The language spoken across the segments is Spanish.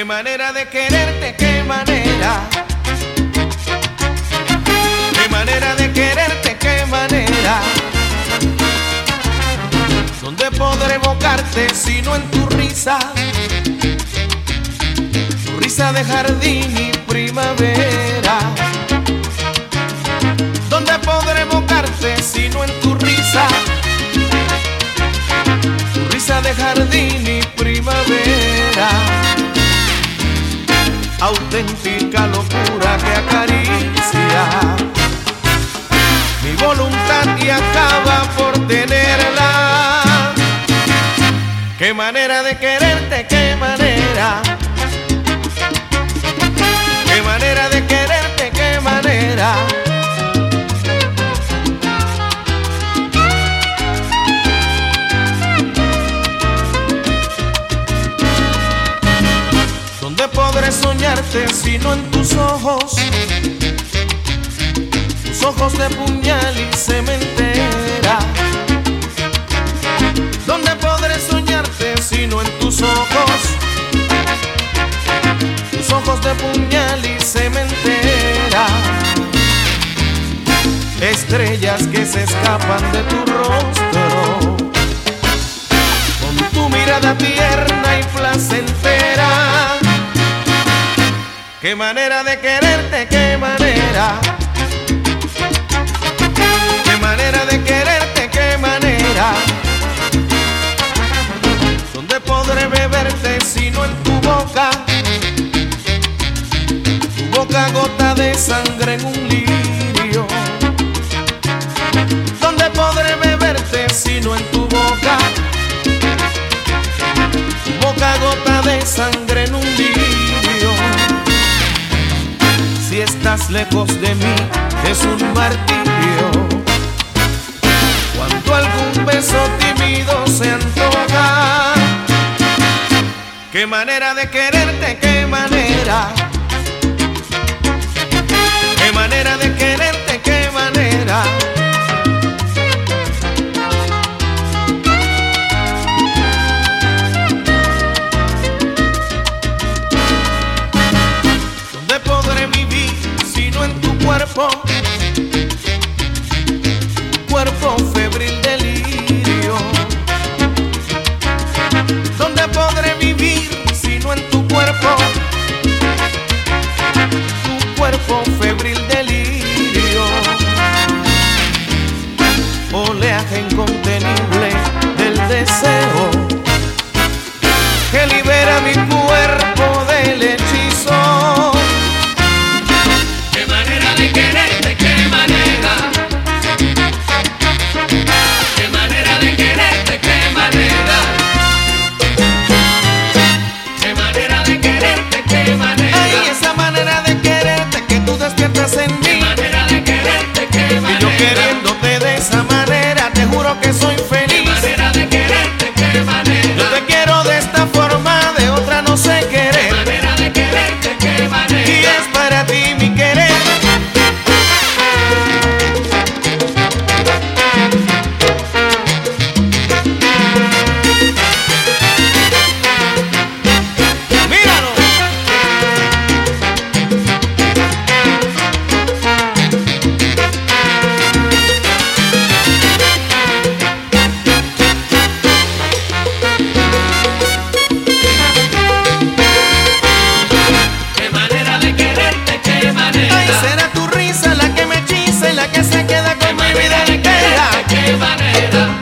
Qué manera de quererte, qué manera. Qué manera de quererte, qué manera. ¿Dónde podré evocarte sino en tu risa? Tu risa de jardín y primavera. ¿Dónde podré evocarte sino en tu risa? Tu risa de jardín y primavera. Auténtica locura que acaricia mi voluntad y acaba por tenerla. Qué manera de quererte, qué manera. Qué manera de quererte, qué manera. ¿Dónde podré soñarte sino en tus ojos? Tus ojos de puñal y cementera. ¿Dónde podré soñarte sino en tus ojos? Tus ojos de puñal y cementera. Estrellas que se escapan de tu rostro, con tu mirada tierna y placentera. Qué manera de quererte, qué manera. Qué manera de quererte, qué manera. ¿Dónde podré beberte sino en tu boca? Tu boca gota de sangre en un lirio. ¿Dónde podré beberte sino en tu boca? Tu boca gota de sangre en un lirio. Si estás lejos de mí es un martirio. Cuando algún beso tímido se antoja. Qué manera de quererte, qué manera. Qué manera de quererte, qué manera. ¿Dónde podré vivir sino en tu cuerpo? Cuerpo febril delirio. ¿Dónde podré vivir sino en tu cuerpo? Tu cuerpo febril delirio. Oleaje incontenible del deseo que libera mi cuerpo del hechizo. Qué manera de quererte, qué manera. Qué manera de quererte, qué manera. Qué manera de quererte, qué manera. Ay, esa manera de quererte que tú despiertas en mí. Qué manera de quererte, qué manera. Y yo queriéndote de esa manera, te juro que soy Qué feliz. manera de quererte, qué manera. Yo te quiero de esta forma, de otra no sé Qué querer. manera de quererte, qué manera. Y es para ti mi querer. Míralo. Qué manera de quererte, qué Ay, manera. será tu risa la que me hechiza y la que se queda Qué con mi vida manera de entera. quererte, qué manera.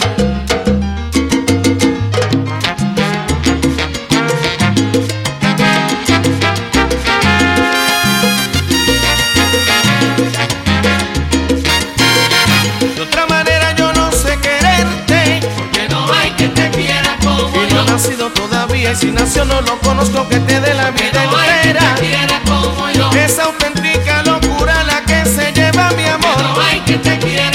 De otra manera yo no sé quererte. Que no hay que te quiera como Y no yo. ha nacido todavía y si nació no lo conozco que te dé la Que vida no hay que entera. te quiera como yo. Es auténtica locura la que se lleva mi Que amor. no hay que te quiera